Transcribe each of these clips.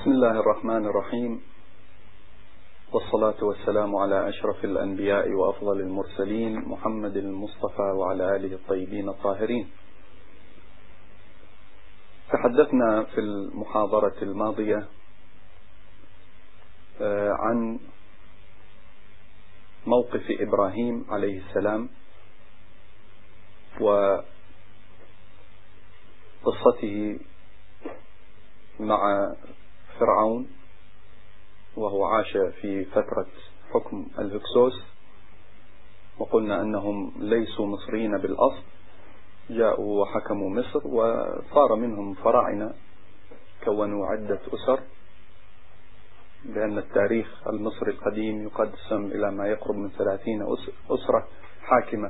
بسم الله الرحمن الرحيم، والصلاة والسلام على أشرف الأنبياء وأفضل المرسلين محمد المصطفى وعلى آله الطيبين الطاهرين. تحدثنا في المحاضرة الماضية عن موقف إبراهيم عليه السلام وقصته مع فرعون، وهو عاش في فترة حكم الهكسوس، وقلنا أنهم ليسوا مصريين بالأصل، جاءوا وحكموا مصر وصار منهم فراعنة كونوا عدة أسر، لأن التاريخ المصري القديم يقسم إلى ما يقرب من 30 أسرة حاكمة.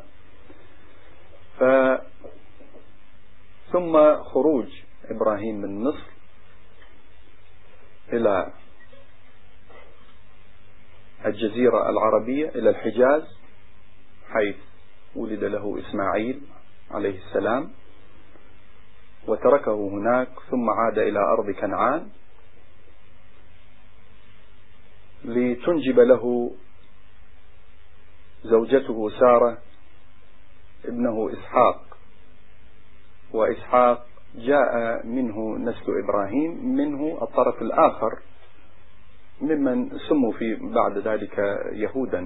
ثم خروج إبراهيم من مصر إلى الجزيرة العربية إلى الحجاز، حيث ولد له إسماعيل عليه السلام، وتركه هناك ثم عاد إلى أرض كنعان لتنجب له زوجته سارة ابنه إسحاق، وإسحاق جاء منه نسل إبراهيم، منه الطرف الآخر ممن سموا في بعد ذلك يهودا.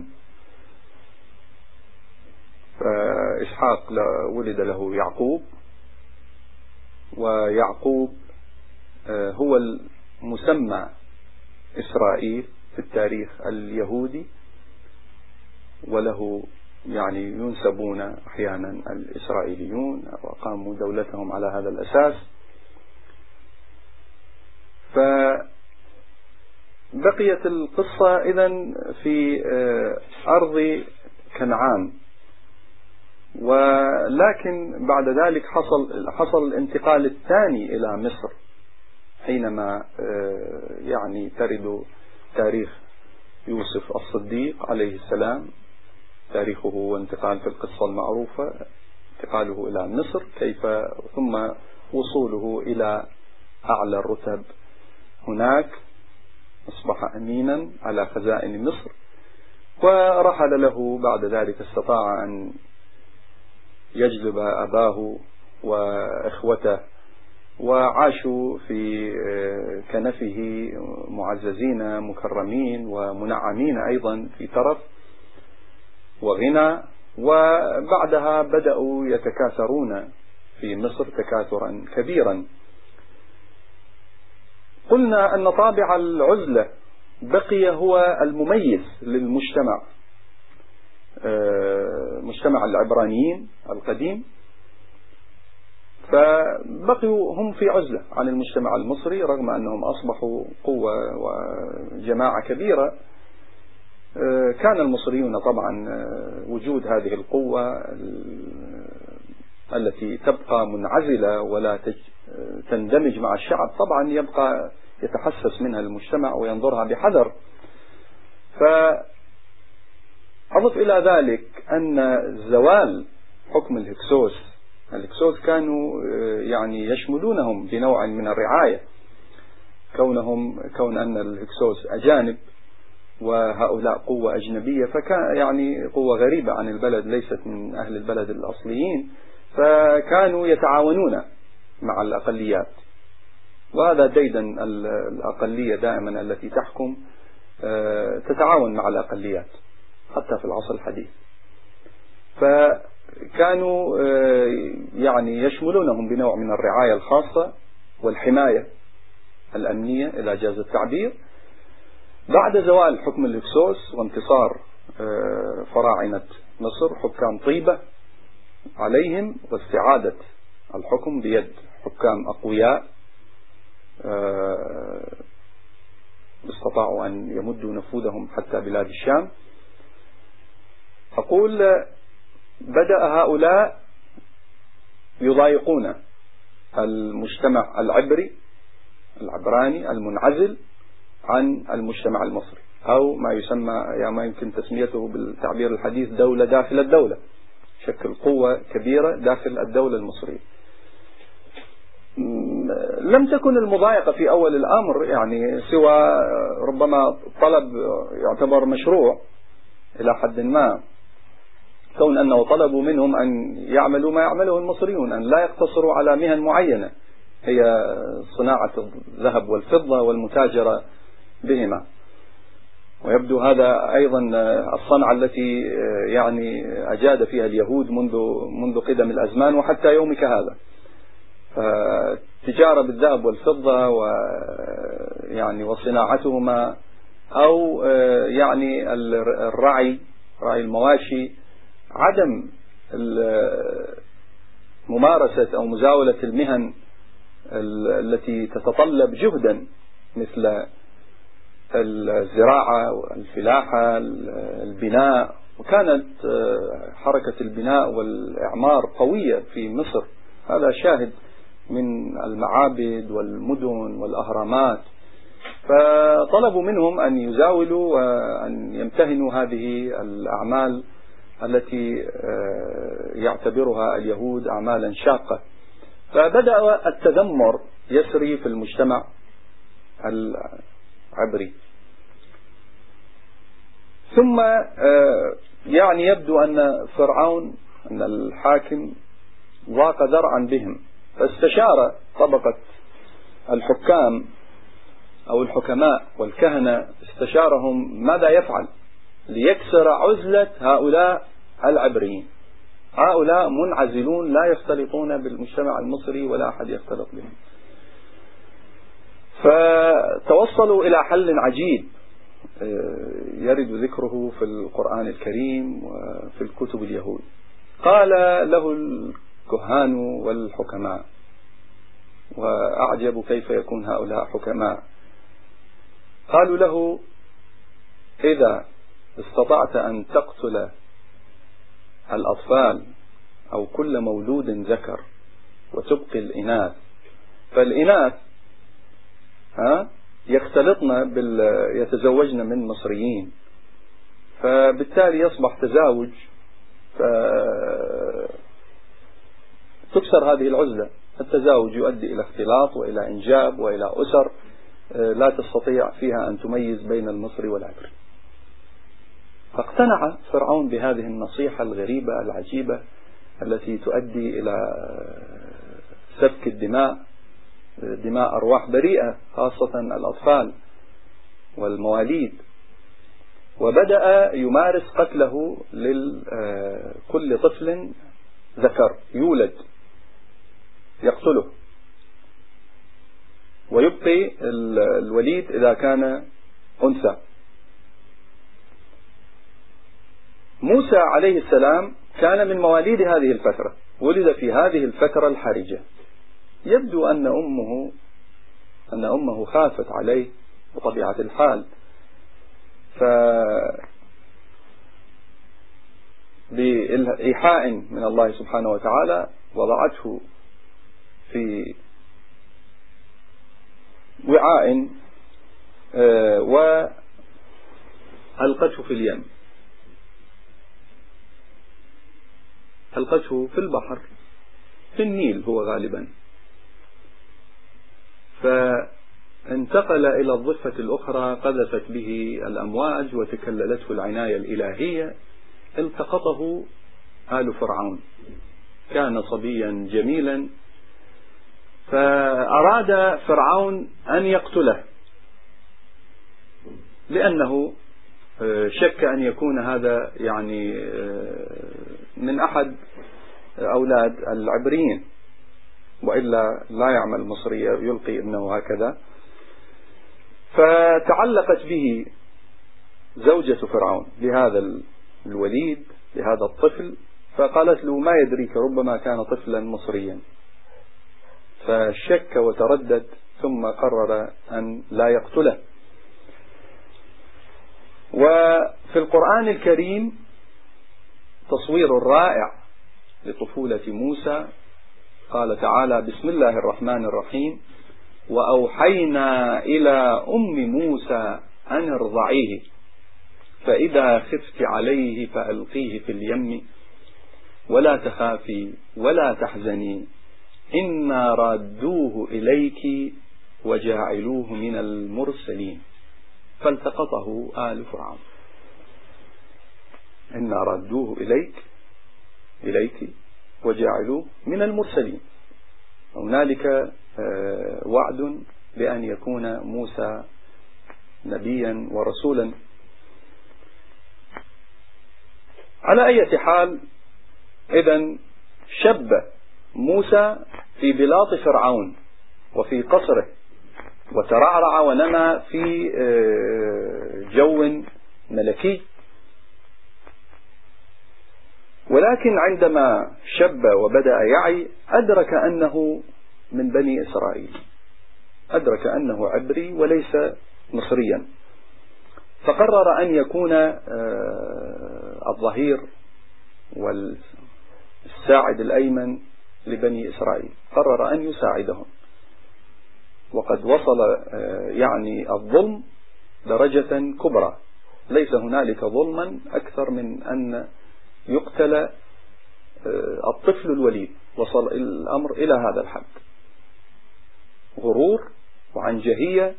فإسحاق ولد له يعقوب، ويعقوب هو المسمى إسرائيل في التاريخ اليهودي، وله يعني ينسبون أحيانا الإسرائيليون وقاموا دولتهم على هذا الأساس. فبقيت القصة إذن في أرض كنعان، ولكن بعد ذلك حصل الانتقال الثاني إلى مصر، حينما يعني ترد تاريخ يوسف الصديق عليه السلام، تاريخه وانتقال في القصة المعروفة، انتقاله إلى مصر كيف، ثم وصوله إلى أعلى الرتب هناك، أصبح أمينا على خزائن مصر، ورحل له بعد ذلك، استطاع أن يجلب أباه وإخوته، وعاشوا في كنفه معززين مكرمين ومنعمين أيضا في ترف وغنى. وبعدها بدأوا يتكاثرون في مصر تكاثرا كبيرا. قلنا أن طابع العزلة بقي هو المميز للمجتمع، مجتمع العبرانيين القديم، فبقوا هم في عزلة عن المجتمع المصري، رغم أنهم أصبحوا قوة وجماعة كبيرة. كان المصريون طبعا وجود هذه القوة التي تبقى منعزلة ولا تندمج مع الشعب، طبعا يبقى يتحسس منها المجتمع وينظرها بحذر. فأضف إلى ذلك أن زوال حكم الهكسوس كانوا يعني يشملونهم بنوع من الرعاية، كون أن الهكسوس أجانب وهؤلاء قوة أجنبية، فكان يعني قوة غريبة عن البلد، ليست من أهل البلد الأصليين، فكانوا يتعاونون مع الأقليات. وهذا ديدن الأقلية دائما التي تحكم تتعاون مع الأقليات حتى في العصر الحديث. فكانوا يعني يشملونهم بنوع من الرعاية الخاصة والحماية الأمنية إلى جاز التعبير. بعد زوال حكم الهكسوس وانتصار فراعنة مصر حكام طيبة عليهم، واستعادة الحكم بيد حكام أقوياء استطاعوا أن يمدوا نفوذهم حتى بلاد الشام، أقول بدأ هؤلاء يضايقون المجتمع العبراني المنعزل عن المجتمع المصري، أو ما يسمى ما يمكن تسميته بالتعبير الحديث دولة داخل الدولة، شكل قوة كبيرة داخل الدولة المصرية. لم تكن المضايقة في أول الأمر يعني سوى ربما طلب يعتبر مشروع إلى حد ما، كون أنه طلبوا منهم أن يعملوا ما يعمله المصريون، أن لا يقتصروا على مهن معينة هي صناعة الذهب والفضة والمتاجرة بهما. ويبدو هذا أيضا الصنعة التي يعني أجاد فيها اليهود منذ قدم الأزمان وحتى يومك هذا. فالتجارة بالذهب والفضة ويعني وصناعتهما، أو يعني الرعي، رعي المواشي، عدم ممارسة أو مزاولة المهن التي تتطلب جهدا مثل الزراعة والفلاحة، البناء. وكانت حركة البناء والإعمار قوية في مصر، هذا شاهد من المعابد والمدن والأهرامات. فطلبوا منهم أن يزاولوا وأن يمتهنوا هذه الأعمال التي يعتبرها اليهود أعمالا شاقة. فبدأ التذمر يسري في المجتمع العبري. ثم يعني يبدو أن فرعون، أن الحاكم ضاق ذرعا بهم، فاستشار طبقة الحكام أو الحكماء والكهنة، استشارهم ماذا يفعل ليكسر عزلة هؤلاء العبريين. هؤلاء منعزلون لا يختلطون بالمجتمع المصري ولا أحد يختلط بهم. فتوصلوا إلى حل عجيب يرد ذكره في القرآن الكريم وفي الكتب اليهود. قال له الكهان والحكماء، وأعجب كيف يكون هؤلاء حكماء، قالوا له: إذا استطعت أن تقتل الأطفال أو كل مولود ذكر وتبقي الإناث، فالإناث يختلطن يتزوجن من مصريين، فبالتالي يصبح تزاوج، فتكسر هذه العزلة. التزاوج يؤدي إلى اختلاط وإلى إنجاب وإلى أسر لا تستطيع فيها أن تميز بين المصري والعبري. فاقتنع فرعون بهذه النصيحة الغريبة العجيبة التي تؤدي إلى سفك الدماء، دماء أرواح بريئة، خاصة الأطفال والمواليد. وبدأ يمارس قتله لكل طفل ذكر يولد يقتله، ويبقي الوليد إذا كان أنثى. موسى عليه السلام كان من مواليد هذه الفترة، ولد في هذه الفترة الحرجة. يبدو أن أمه خافت عليه بطبيعة الحال، بإيحاء من الله سبحانه وتعالى وضعته في وعاء وألقته في اليم، ألقته في البحر، في النيل هو غالبا. فانتقل إلى الضفة الأخرى، قذفت به الأمواج وتكللته العناية الإلهية. التقطه آل فرعون، كان صبيا جميلا، فأراد فرعون أن يقتله، لأنه شك أن يكون هذا يعني من أحد أولاد العبريين، وإلا لا يعمل مصري يلقي ابنه هكذا. فتعلقت به زوجة فرعون بهذا الوليد، بهذا الطفل، فقالت له: ما يدريك، ربما كان طفلا مصريا. فشك وتردد، ثم قرر أن لا يقتله. وفي القرآن الكريم تصوير رائع لطفولة موسى. قال تعالى: بسم الله الرحمن الرحيم: وأوحينا إلى أم موسى أن ارضعيه فإذا خفت عليه فألقيه في اليم ولا تخافي ولا تحزني إنا رادوه إليك وجاعلوه من المرسلين فالتقطه آل فرعون. إنا رادوه إليك وجاعلوه من المرسلين. هنالك وعد بأن يكون موسى نبيا ورسولا. على أي حال، إذن شب موسى في بلاط فرعون وفي قصره، وترعرع ونمى في جو ملكي، ولكن عندما شب وبدأ يعي أدرك أنه من بني إسرائيل، أدرك أنه عبري وليس مصريا، فقرر أن يكون الظهير والساعد الأيمن لبني إسرائيل، قرر أن يساعدهم. وقد وصل يعني الظلم درجة كبرى، ليس هنالك ظلما أكثر من أن يقتل الطفل الوليد، وصل الأمر إلى هذا الحد. غرور وعنجهية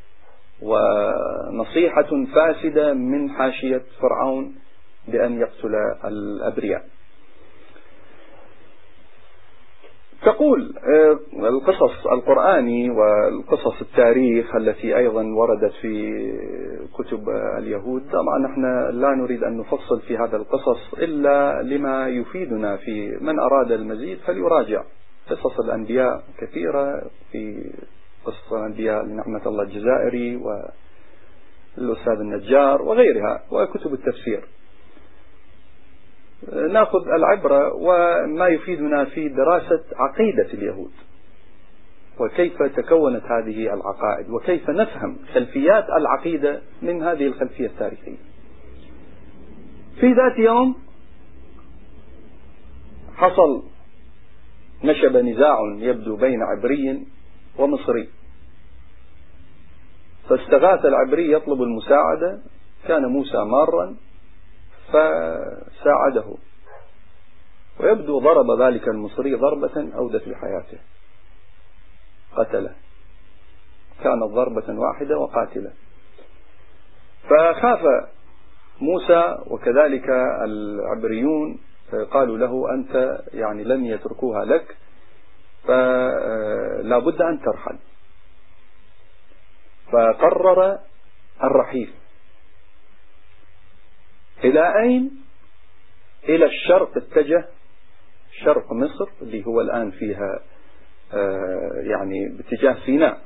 ونصيحة فاسدة من حاشية فرعون بأن يقتل الأبرياء. تقول القصص القرآني والقصص التاريخ التي أيضا وردت في كتب اليهود، طبعا نحن لا نريد أن نفصل في هذا القصص إلا لما يفيدنا. في من أراد المزيد فليراجع قصص الأنبياء كثيرة، في قصص الأنبياء لنعمة الله الجزائري والأستاذ النجار وغيرها وكتب التفسير. نأخذ العبرة وما يفيدنا في دراسة عقيدة اليهود، وكيف تكونت هذه العقائد، وكيف نفهم خلفيات العقيدة من هذه الخلفية التاريخية. في ذات يوم نشب نزاع يبدو بين عبري ومصري، فاستغاث العبري يطلب المساعدة، كان موسى مارا فساعده، ويبدو ضرب ذلك المصري ضربة أودت بحياته، قتله، كانت ضربة واحدة وقاتلة. فخاف موسى وكذلك العبريون، قالوا له أنت يعني لن يتركوها لك، فلا بد أن ترحل. فقرر الرحيل. إلى أين؟ إلى الشرق اتجه، شرق مصر اللي هو الآن فيها يعني باتجاه سيناء.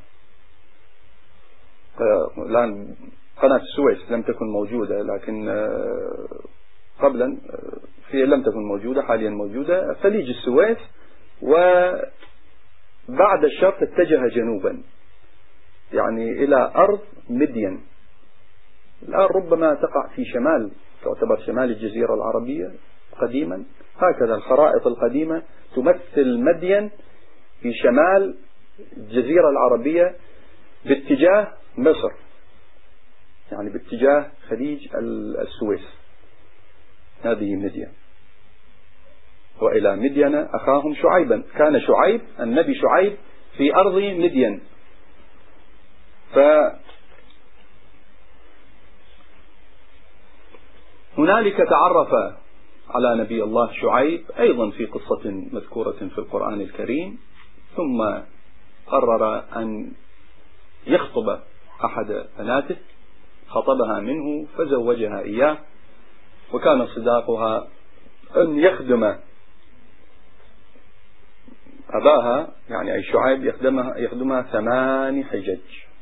الآن قناة السويس لم تكن موجودة، لكن قبلا لم تكن موجودة، حاليا موجودة خليج السويس. وبعد الشرق اتجه جنوبا يعني إلى أرض مدين، الآن ربما تقع في شمال، تعتبر شمال الجزيرة العربية قديما. هكذا الخرائط القديمة تمثل مدين في شمال الجزيرة العربية باتجاه مصر، يعني باتجاه خليج السويس. هذه مدين. وإلى مدين أخاهم شعيبا، كان شعيب النبي شعيب في أرض مدين. هنالك تعرف على نبي الله شعيب أيضا في قصة مذكورة في القرآن الكريم، ثم قرر أن يخطب أحد بناته، خطبها منه فزوجها إياه، وكان صداقها أن يخدم أباها، يعني أي شعيب يخدمها 8 حجج.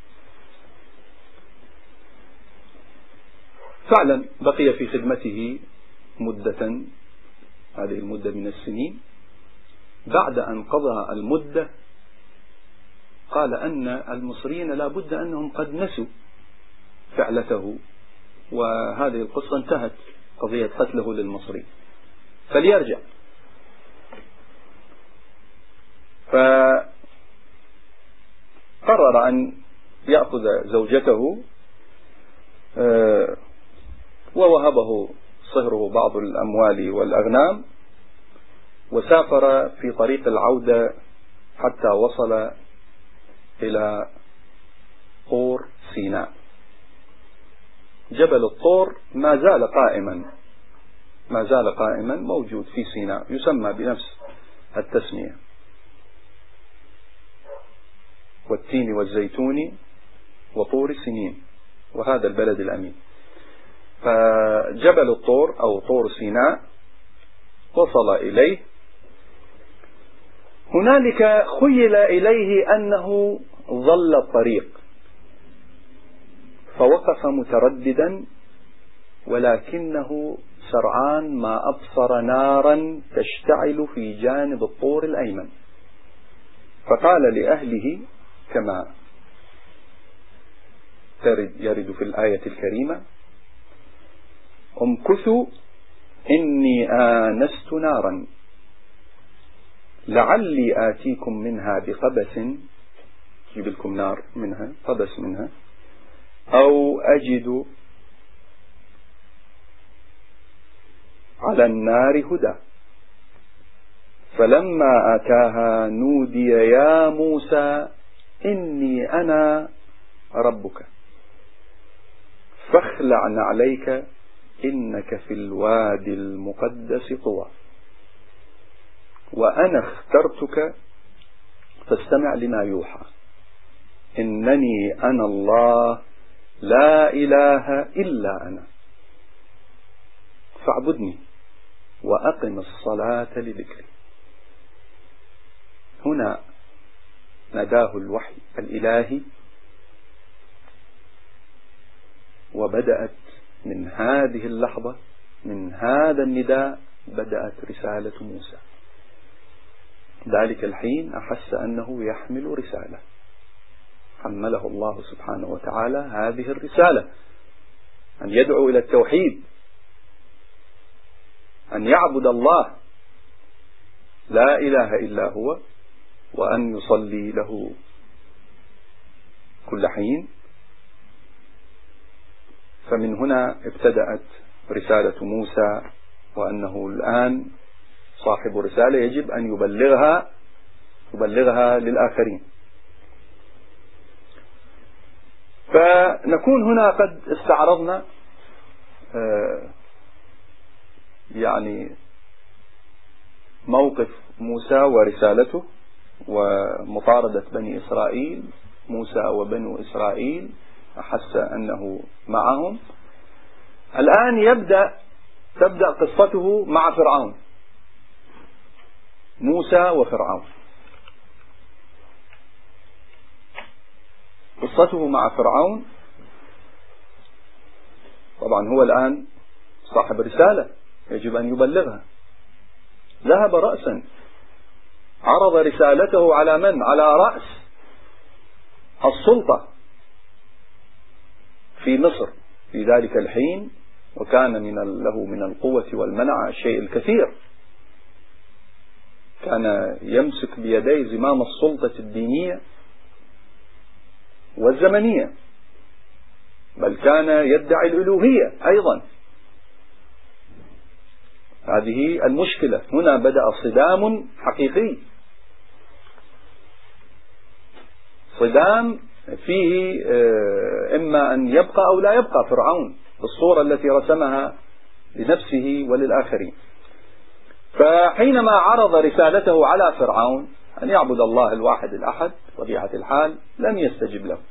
فعلا بقي في خدمته مدة، هذه المدة من السنين. بعد أن قضى المدة قال أن المصريين لا بد أنهم قد نسوا فعلته، وهذه القصة انتهت، قضية قتله للمصري، فليرجع. فقرر أن يأخذ زوجته ووهبه صهره بعض الأموال والأغنام، وسافر في طريق العودة حتى وصل إلى طور سيناء. جبل الطور ما زال قائما موجود في سيناء، يسمى بنفس التسمية، والتين والزيتون وطور سينين، وهذا البلد الأمين. فجبل الطور أو طور سيناء وصل إليه. هنالك خيل إليه أنه ضل الطريق، فوقف مترددا، ولكنه سرعان ما أبصر نارا تشتعل في جانب الطور الأيمن، فقال لأهله كما يرد في الآية الكريمة: امكثوا إني آنست نارا لعلي آتيكم منها بقبس، يجيب لكم نار منها، قبس منها، أو أجد على النار هدى. فلما أتاها نودي يا موسى إني أنا ربك فاخلع نعليك إنك في الوادي المقدس طوى وأنا اخترتك فاستمع لما يوحى إنني أنا الله لا إله إلا أنا فاعبدني وأقم الصلاة لذكري. هنا نداه الوحي الإلهي، وبدأت من هذه اللحظة، من هذا النداء، بدأت رسالة موسى. ذلك الحين أحس أنه يحمل رسالة، حمله الله سبحانه وتعالى هذه الرسالة، أن يدعو إلى التوحيد، أن يعبد الله لا إله إلا هو، وأن يصلي له كل حين. فمن هنا ابتدأت رسالة موسى، وأنه الآن صاحب رسالة يجب أن يبلغها للآخرين. فنكون هنا قد استعرضنا يعني موقف موسى ورسالته ومطاردة بني إسرائيل. موسى وبنو إسرائيل أحس أنه معهم. الآن تبدأ قصته مع فرعون، موسى وفرعون. قصته مع فرعون، طبعا هو الآن صاحب رسالة يجب أن يبلغها. ذهب رأسا، عرض رسالته على من؟ على رأس السلطة في مصر في ذلك الحين، وكان له من القوة والمنع الشيء الكثير. كان يمسك بيديه زمام السلطة الدينية والزمنية، بل كان يدعي الألوهية أيضا. هذه المشكلة. هنا بدأ صدام حقيقي، صدام فيه إما أن يبقى أو لا يبقى فرعون بالصورة التي رسمها لنفسه وللآخرين. فحينما عرض رسالته على فرعون أن يعبد الله الواحد الأحد طبيعة الحال، لم يستجب له،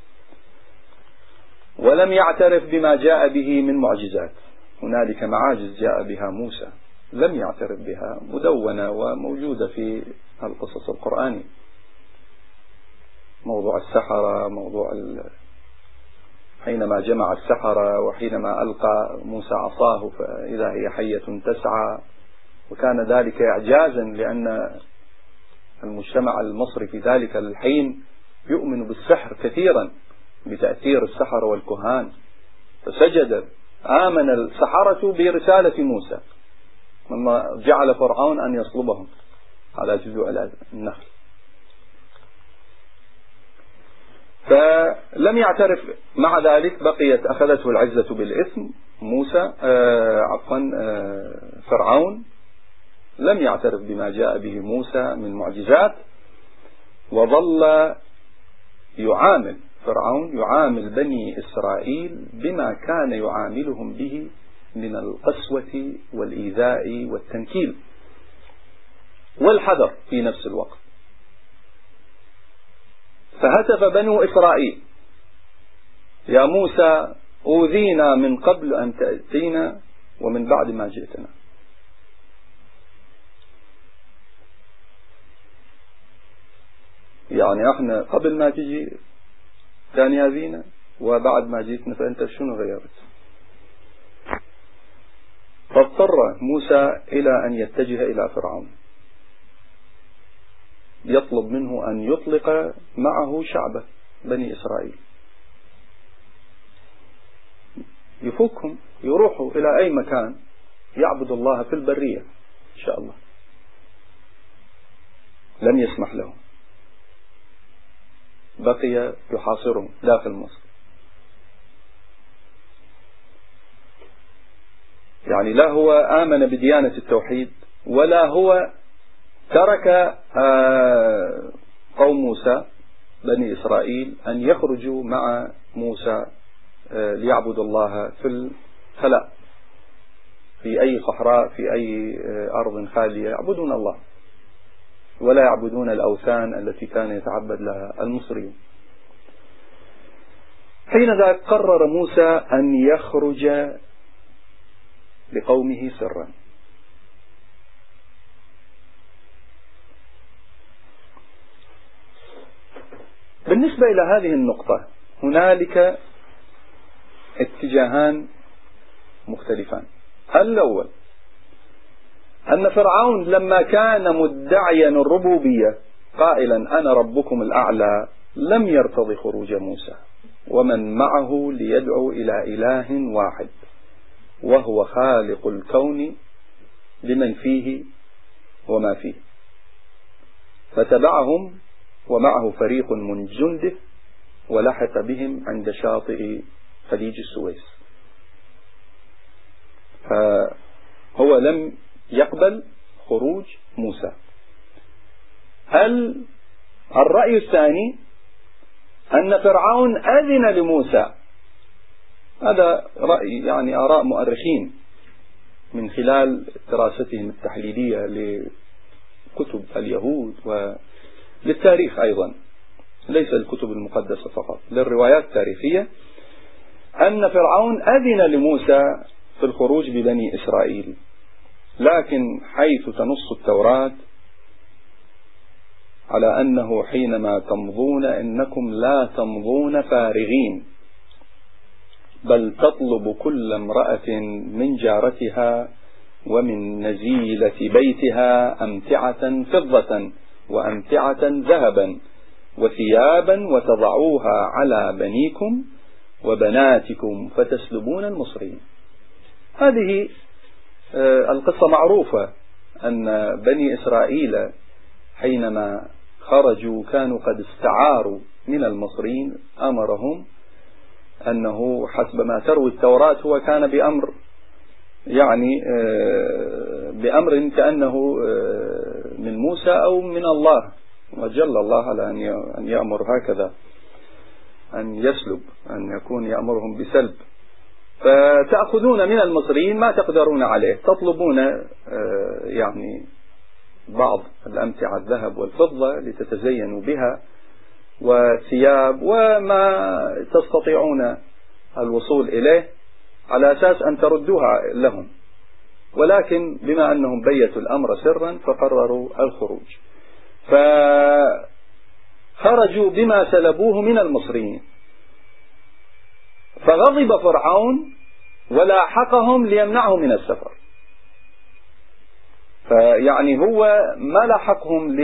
ولم يعترف بما جاء به من معجزات. هنالك معاجز جاء بها موسى لم يعترف بها، مدونة وموجودة في القصص القرآنية. موضوع السحرة، حينما جمع السحرة، وحينما ألقى موسى عصاه فإذا هي حية تسعى، وكان ذلك إعجازا لأن المجتمع المصري في ذلك الحين يؤمن بالسحر كثيرا، بتأثير السحرة والكهان. فسجد، آمن السحرة برسالة موسى، مما جعل فرعون أن يصلبهم على جذوع النخل. فلم يعترف. مع ذلك بقيت أخذته العزة بالإثم. فرعون لم يعترف بما جاء به موسى من معجزات، وظل يعامل فرعون يعامل بني إسرائيل بما كان يعاملهم به من القسوة والإيذاء والتنكيل والحذر في نفس الوقت. فهتف بنو إسرائيل: يا موسى أوذينا من قبل أن تأتينا ومن بعد ما جئتنا. يعني احنا قبل ما تجي كان يأذينا، وبعد ما جئتنا فأنت شنو غيرت؟ فاضطر موسى إلى أن يتجه إلى فرعون يطلب منه أن يطلق معه شعبه بني إسرائيل، يفكهم يروحوا إلى أي مكان يعبد الله في البرية إن شاء الله. لم يسمح لهم، بقي يحاصرهم داخل مصر. يعني لا هو آمن بديانة التوحيد ولا هو ترك قوم موسى بني إسرائيل أن يخرجوا مع موسى ليعبدوا الله في الخلاء في أي صحراء في أي أرض خالية، يعبدون الله ولا يعبدون الأوثان التي كان يتعبد لها المصريون. حينذا قرر موسى أن يخرج لقومه سرا. بالنسبة إلى هذه النقطة هنالك اتجاهان مختلفان. الأول أن فرعون لما كان مدعيا الربوبية قائلا أنا ربكم الأعلى لم يرتضي خروج موسى ومن معه ليدعو إلى إله واحد وهو خالق الكون لمن فيه وما فيه، فتبعهم ومعه فريق من جنده ولحق بهم عند شاطئ خليج السويس. فهو لم يقبل خروج موسى. الرأي الثاني أن فرعون أذن لموسى. هذا رأي يعني آراء مؤرخين من خلال دراستهم التحليلية لكتب اليهود وللتاريخ أيضا، ليس الكتب المقدسة فقط، للروايات التاريخية، أن فرعون أذن لموسى في الخروج ببني إسرائيل، لكن حيث تنص التوراة على أنه حينما تمضون إنكم لا تمضون فارغين بل تطلب كل امرأة من جارتها ومن نزيلة بيتها أمتعة فضة وأمتعة ذهبا وثيابا وتضعوها على بنيكم وبناتكم فتسلبون المصريين. هذه القصة معروفة، أن بني إسرائيل حينما خرجوا كانوا قد استعاروا من المصريين، أمرهم أنه حسب ما تروي التوراة هو كان بأمر يعني بأمر كأنه من موسى أو من الله، وجل الله على أن يأمر هكذا، أن يسلب، أن يكون يأمرهم بسلب. فتأخذون من المصريين ما تقدرون عليه، تطلبون يعني بعض الأمتعة الذهب والفضة لتتزينوا بها وثياب وما تستطيعون الوصول إليه على أساس أن تردوها لهم، ولكن بما أنهم بيتوا الأمر سرا فقرروا الخروج، فخرجوا بما سلبوه من المصريين. فغضب فرعون ولاحقهم ليمنعهم من السفر. فيعني هو ما لاحقهم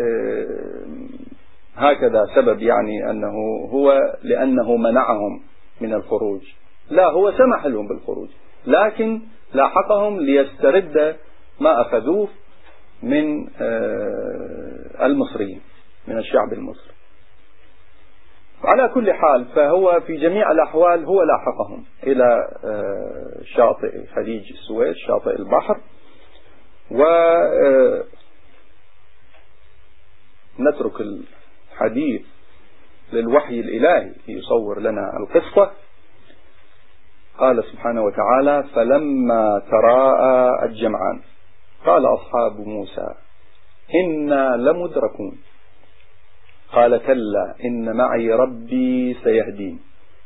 هكذا سبب يعني أنه هو لأنه منعهم من الخروج، لا، هو سمح لهم بالخروج لكن لاحقهم ليسترد ما أخذوه من المصريين، من الشعب المصري. على كل حال فهو في جميع الأحوال هو لاحقهم إلى شاطئ خليج السويس، شاطئ البحر. ونترك حديث للوحي الإلهي يصور لنا القصة. قال سبحانه وتعالى: فلما تراءى الجمعان قال أصحاب موسى إنا لمدركون قال كلا إن معي ربي سيهدين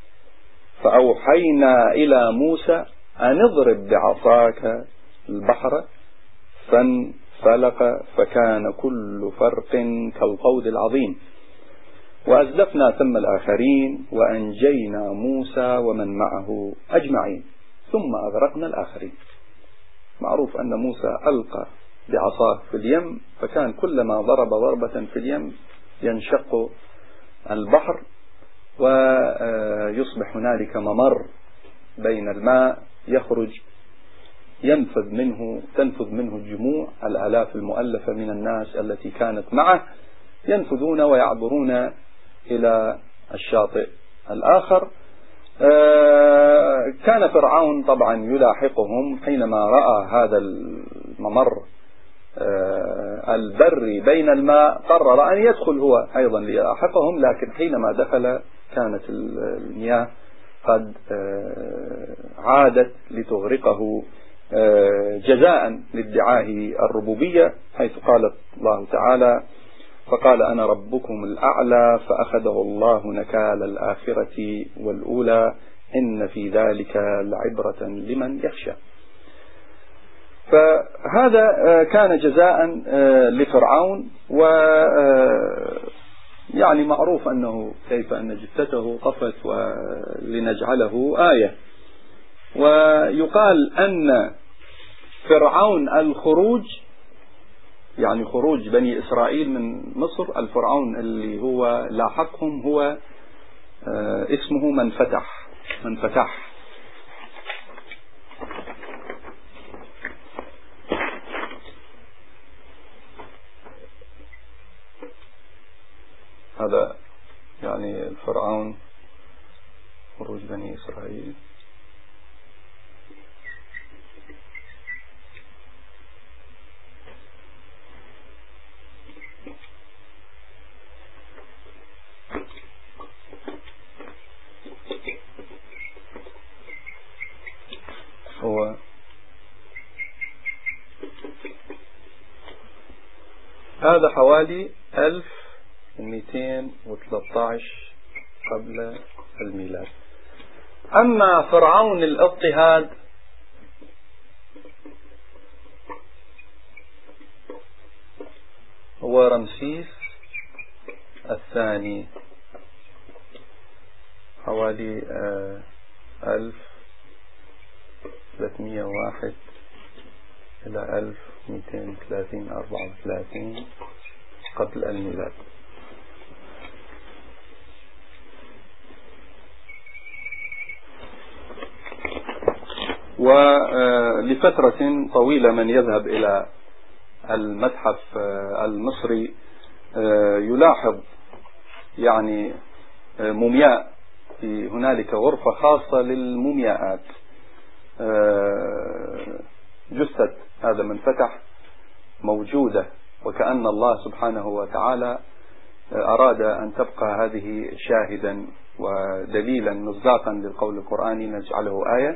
فأوحينا إلى موسى أن اضرب بعصاك البحر فانفلق فكان كل فرق كالطود العظيم وأزلفنا ثم الآخرين وأنجينا موسى ومن معه أجمعين ثم أغرقنا الآخرين. معروف أن موسى ألقى بعصاه في اليم فكان كلما ضرب ضربة في اليم ينشق البحر ويصبح هنالك ممر بين الماء تنفذ منه الجموع الآلاف المؤلفة من الناس التي كانت معه ينفذون ويعبرون إلى الشاطئ الآخر. كان فرعون طبعا يلاحقهم حينما رأى هذا الممر البري بين الماء قرر أن يدخل هو أيضا ليلاحقهم، لكن حينما دخل كانت المياه قد عادت لتغرقه جزاء لادعائه الربوبية، حيث قال الله تعالى: فقال أنا ربكم الأعلى فأخذه الله نكال الآخرة والأولى إن في ذلك لعبرة لمن يخشى. فهذا كان جزاء لفرعون. ويعني معروف أنه كيف أن جثته طفت ولنجعله آية. ويقال أن فرعون الخروج يعني خروج بني إسرائيل من مصر، الفرعون اللي هو لاحقهم هو اسمه من فتح. هذا يعني الفرعون خروج بني إسرائيل. هو هذا حوالي 1213 قبل الميلاد. أما فرعون الاضطهاد هو رمسيس الثاني حوالي 1301 إلى 1234 قبل الميلاد. ولفترة طويلة من يذهب إلى المتحف المصري يلاحظ يعني مومياء، في هنالك غرفة خاصة للمومياءات. جثة هذا من فتح موجودة، وكأن الله سبحانه وتعالى أراد أن تبقى هذه شاهدا ودليلا مصداقا للقول القرآني نجعله آية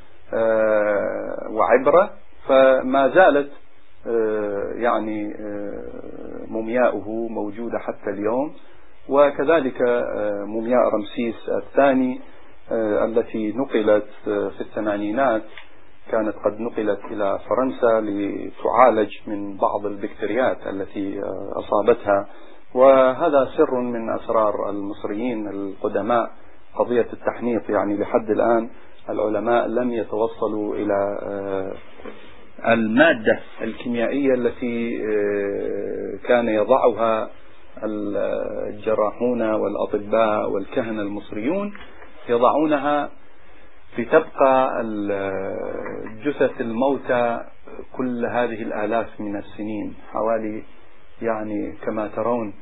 وعبرة. فما زالت يعني مومياؤه موجودة حتى اليوم. وكذلك مومياء رمسيس الثاني التي نقلت في الثمانينات، كانت قد نقلت إلى فرنسا لتعالج من بعض البكتيريات التي أصابتها. وهذا سر من أسرار المصريين القدماء، قضية التحنيط. يعني لحد الآن العلماء لم يتوصلوا إلى المادة الكيميائية التي كان يضعها الجراحون والأطباء والكهنة المصريون، يضعونها لتبقى جثث الموتى كل هذه الآلاف من السنين، حوالي يعني كما ترون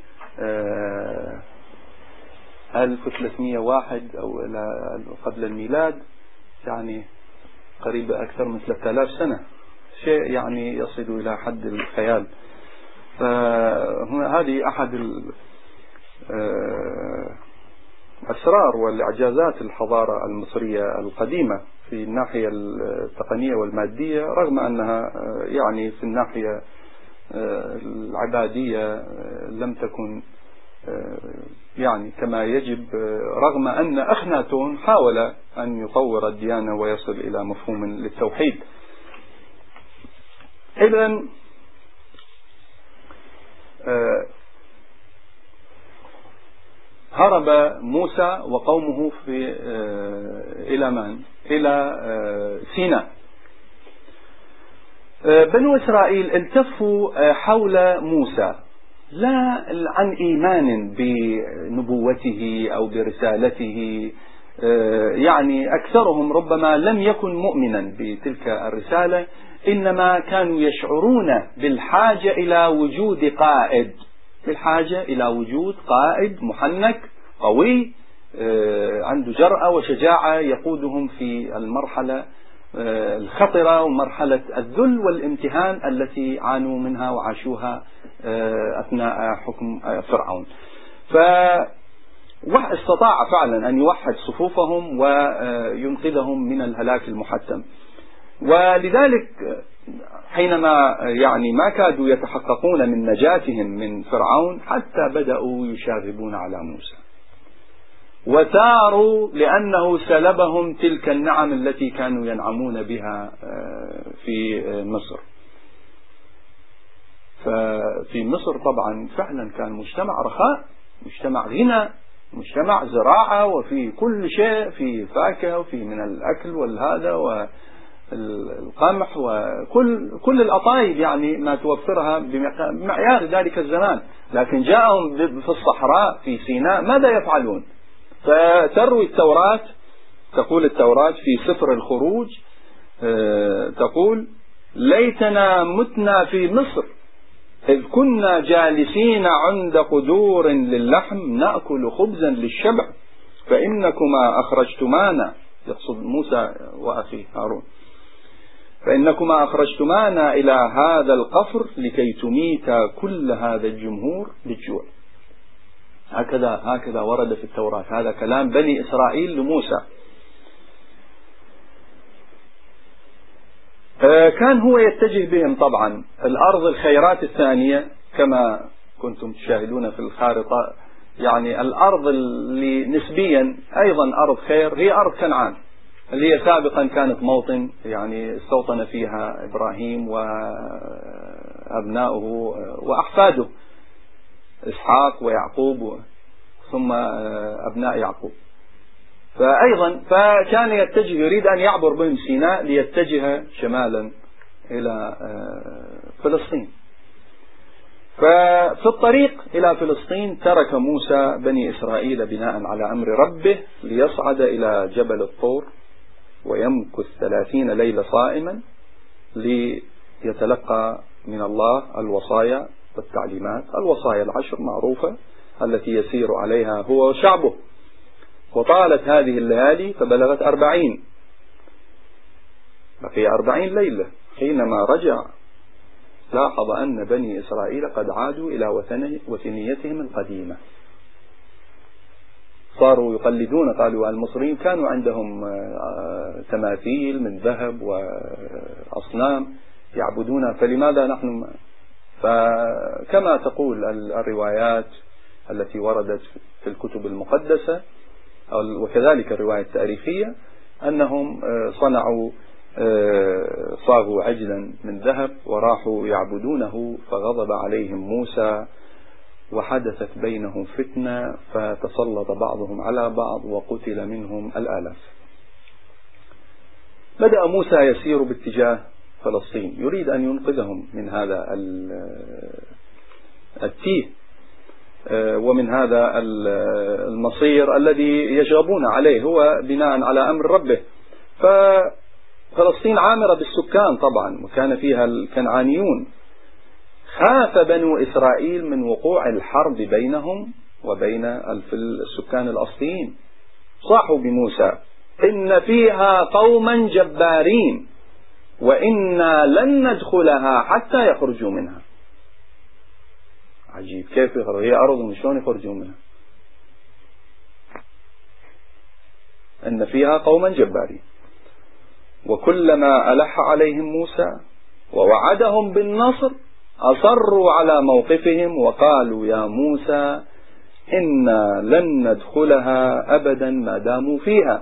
1301 أو قبل الميلاد، يعني قريب أكثر من 3000 سنة، شيء يعني يصل إلى حد الخيال. فهذه أحد أسرار والإعجازات الحضارة المصرية القديمة في الناحية التقنية والمادية، رغم أنها يعني في الناحية العبادية لم تكن يعني كما يجب، رغم أن أخناتون حاول أن يطور الديانة ويصل إلى مفهوم للتوحيد. إذن هرب موسى وقومه إلى من؟ إلى سيناء. بنو إسرائيل التفوا حول موسى لا عن إيمان بنبوته أو برسالته، يعني أكثرهم ربما لم يكن مؤمنا بتلك الرسالة، إنما كانوا يشعرون بالحاجة إلى وجود قائد، بالحاجة إلى وجود قائد محنك قوي عنده جرأة وشجاعة يقودهم في المرحلة الخطرة ومرحلة الذل والامتهان التي عانوا منها وعاشوها أثناء حكم فرعون. فاستطاع فعلا أن يوحد صفوفهم وينقذهم من الهلاك المحتم. ولذلك حينما يعني ما كادوا يتحققون من نجاتهم من فرعون حتى بدأوا يشاغبون على موسى، وثاروا لأنه سلبهم تلك النعم التي كانوا ينعمون بها في مصر. ففي مصر طبعا فعلا كان مجتمع رخاء، مجتمع غنى، مجتمع زراعة، وفي كل شيء، في فاكهة وفي من الأكل والهذا والقمح وكل الأطايب يعني ما توفرها بمعيار ذلك الزمان. لكن جاءهم في الصحراء في سيناء ماذا يفعلون؟ فتروي التوراة، تقول التوراة في سفر الخروج تقول: ليتنا متنا في مصر إذ كنا جالسين عند قدور للحم نأكل خبزا للشبع فإنكما أخرجتمانا، يقصد موسى وأخيه هارون، فإنكما أخرجتمانا إلى هذا القفر لكي تميتا كل هذا الجمهور بالجوع. هكذا ورد في التوراة، هذا كلام بني إسرائيل لموسى. كان هو يتجه بهم طبعا الأرض الخيرات الثانية كما كنتم تشاهدون في الخارطة، يعني الأرض اللي نسبيا أيضا أرض خير هي أرض كنعان، اللي هي سابقا كانت موطن يعني استوطن فيها إبراهيم وأبناؤه وأحفاده إسحاق ويعقوب ثم أبناء يعقوب. فكان يتجه، يريد أن يعبر بهم سيناء ليتجه شمالا إلى فلسطين. ففي الطريق إلى فلسطين ترك موسى بني إسرائيل بناء على أمر ربه ليصعد إلى جبل الطور ويمكث 30 ليلة صائما ليتلقى من الله الوصايا والتعليمات، الوصايا العشر معروفة التي يسير عليها هو وشعبه. وطالت هذه الليالي فبلغت 40، بقي 40 ليلة. حينما رجع لاحظ أن بني إسرائيل قد عادوا إلى وثنيتهم القديمة، صاروا يقلدون. قالوا المصريين كانوا عندهم تماثيل من ذهب وأصنام يعبدونها، فلماذا نحن؟ فكما تقول الروايات التي وردت في الكتب المقدسة وكذلك الرواية التاريخية أنهم صاغوا عجلا من ذهب وراحوا يعبدونه، فغضب عليهم موسى وحدثت بينهم فتنة فتسلط بعضهم على بعض وقتل منهم الآلاف. بدأ موسى يسير باتجاه فلسطين يريد أن ينقذهم من هذا التيه ومن هذا المصير الذي يشغبون عليه هو بناء على أمر ربه. ففلسطين عامرة بالسكان طبعا وكان فيها الكنعانيون. خاف بنو إسرائيل من وقوع الحرب بينهم وبين السكان الأصليين، صاحوا بموسى: إن فيها قوما جبارين وإنا لن ندخلها حتى يخرجوا منها. عجيب، كيف يخرجوا؟ هي أرضهم شلون يخرجوا منها؟ إن فيها قوما جبارين. وكلما ألح عليهم موسى ووعدهم بالنصر أصروا على موقفهم وقالوا يا موسى إنا لن ندخلها أبدا ما داموا فيها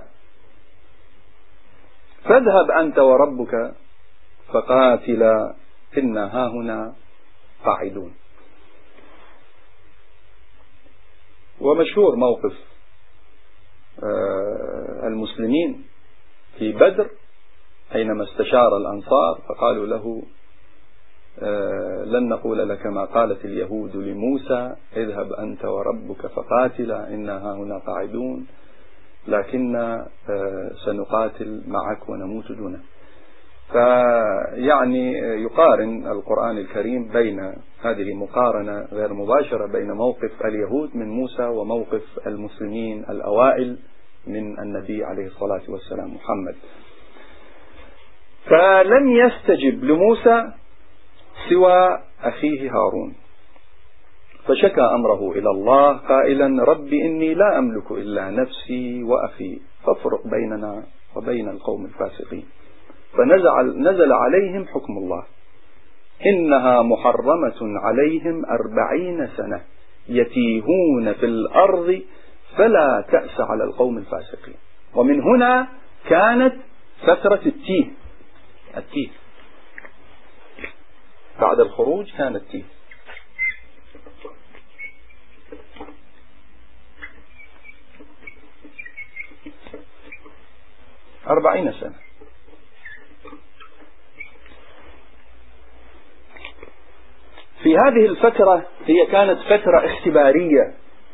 فاذهب أنت وربك فقاتلا إنا هاهنا قاعدون. ومشهور موقف المسلمين في بدر حينما استشار الأنصار فقالوا له لن نقول لك ما قالت اليهود لموسى اذهب أنت وربك فقاتلا إنا هاهنا قاعدون لكن سنقاتل معك ونموت دونه. فيعني يقارن القرآن الكريم بين هذه مقارنة غير مباشرة بين موقف اليهود من موسى وموقف المسلمين الأوائل من النبي عليه الصلاة والسلام محمد. فلم يستجب لموسى سوى أخيه هارون فشكى أمره إلى الله قائلا رب إني لا أملك إلا نفسي وأخي فافرق بيننا وبين القوم الفاسقين. فنزل عليهم حكم الله إنها محرمة عليهم 40 سنة يتيهون في الأرض فلا تأس على القوم الفاسقين. ومن هنا كانت فترة التيه بعد الخروج كانت التيه. – 40 سنة. في هذه الفترة هي كانت فترة اختبارية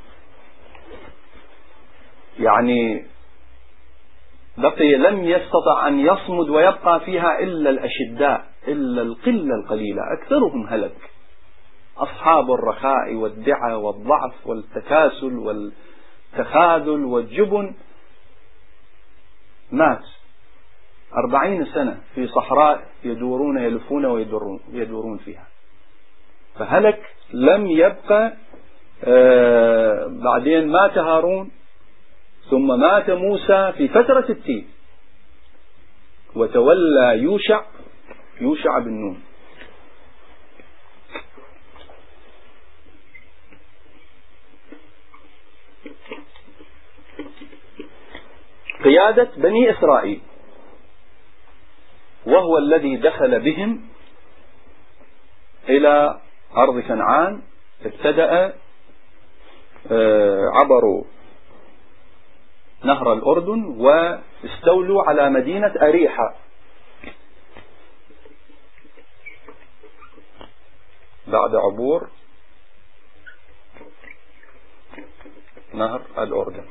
يعني بقي لم يستطع أن يصمد ويبقى فيها إلا الأشداء إلا القلة القليلة أكثرهم هلك. أصحاب الرخاء والدعة والضعف والتكاسل والتخاذل والجبن مات 40 سنة في صحراء يدورون يلفون ويدورون فيها فهلك لم يبقى. بعدين مات هارون ثم مات موسى في فترة التيه وتولى يوشع بن نون. قيادة بني إسرائيل وهو الذي دخل بهم إلى أرض كنعان. ابتدأ عبروا نهر الأردن واستولوا على مدينة أريحة بعد عبور نهر الأردن.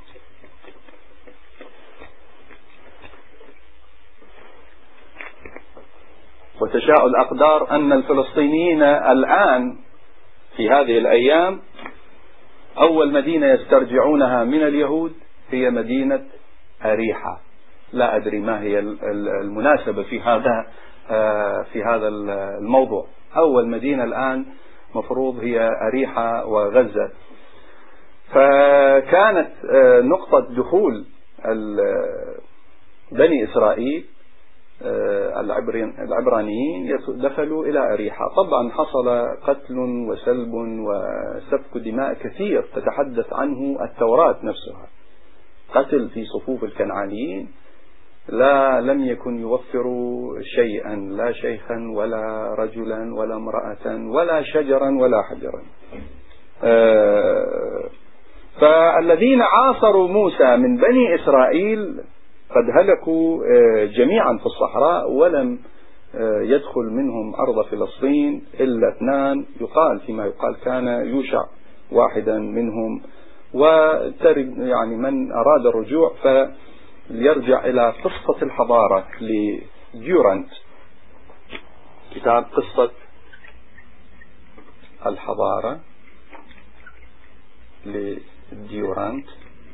وتشاء الأقدار أن الفلسطينيين الآن في هذه الأيام أول مدينة يسترجعونها من اليهود هي مدينة أريحة. لا أدري ما هي المناسبة في هذا الموضوع. أول مدينة الآن مفروض هي أريحة وغزة. فكانت نقطة دخول بني إسرائيل العبرانيين دخلوا إلى أريحة. طبعا حصل قتل وسلب وسفك دماء كثير تتحدث عنه التوراة نفسها. قتل في صفوف الكنعانيين لم يكن يوفروا شيئا لا شيخا ولا رجلا ولا امرأة ولا شجرا ولا حجرا. فالذين عاصروا موسى من بني إسرائيل قد هلكوا جميعا في الصحراء ولم يدخل منهم أرض فلسطين إلا 2 يقال فيما يقال كان يوشع واحدا منهم. يعني من أراد الرجوع فليرجع إلى قصة الحضارة لديورانت كتاب قصة الحضارة لديورانت.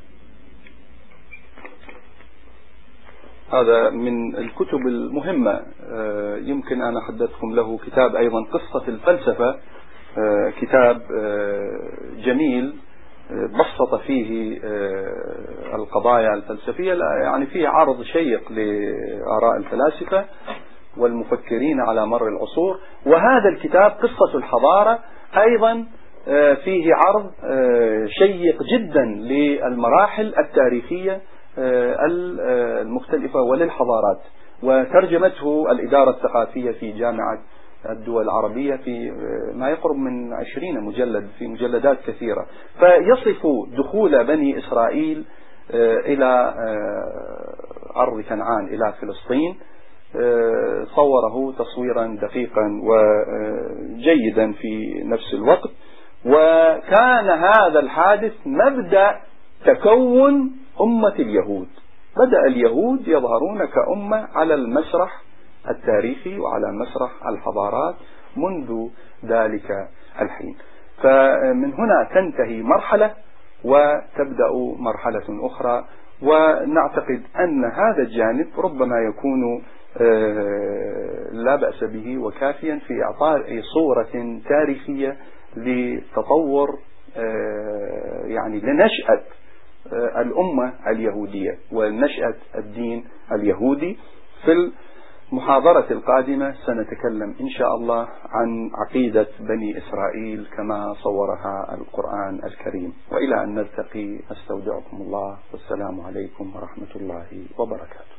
هذا من الكتب المهمة. يمكن أن أحدثكم له كتاب أيضا قصة الفلسفة كتاب جميل بسط فيه القضايا الفلسفية، يعني فيه عرض شيق لآراء الفلاسفة والمفكرين على مر العصور. وهذا الكتاب قصة الحضارة أيضا فيه عرض شيق جدا للمراحل التاريخية المختلفة وللحضارات، وترجمته الإدارة الثقافية في جامعة الدول العربية في ما يقرب من 20 مجلد في مجلدات كثيرة. فيصف دخول بني إسرائيل إلى أرض كنعان إلى فلسطين، صوره تصويرا دقيقا وجيدا في نفس الوقت. وكان هذا الحادث مبدأ تكون أمة اليهود. بدأ اليهود يظهرون كأمة على المسرح التاريخي وعلى مسرح الحضارات منذ ذلك الحين. فمن هنا تنتهي مرحلة وتبدأ مرحلة أخرى، ونعتقد أن هذا الجانب ربما يكون لا بأس به وكافيا في إعطاء صورة تاريخية لتطور يعني لنشأة الأمة اليهودية ونشأة الدين اليهودي. في المحاضرة القادمة سنتكلم إن شاء الله عن عقيدة بني إسرائيل كما صورها القرآن الكريم. وإلى أن نلتقي أستودعكم الله، والسلام عليكم ورحمة الله وبركاته.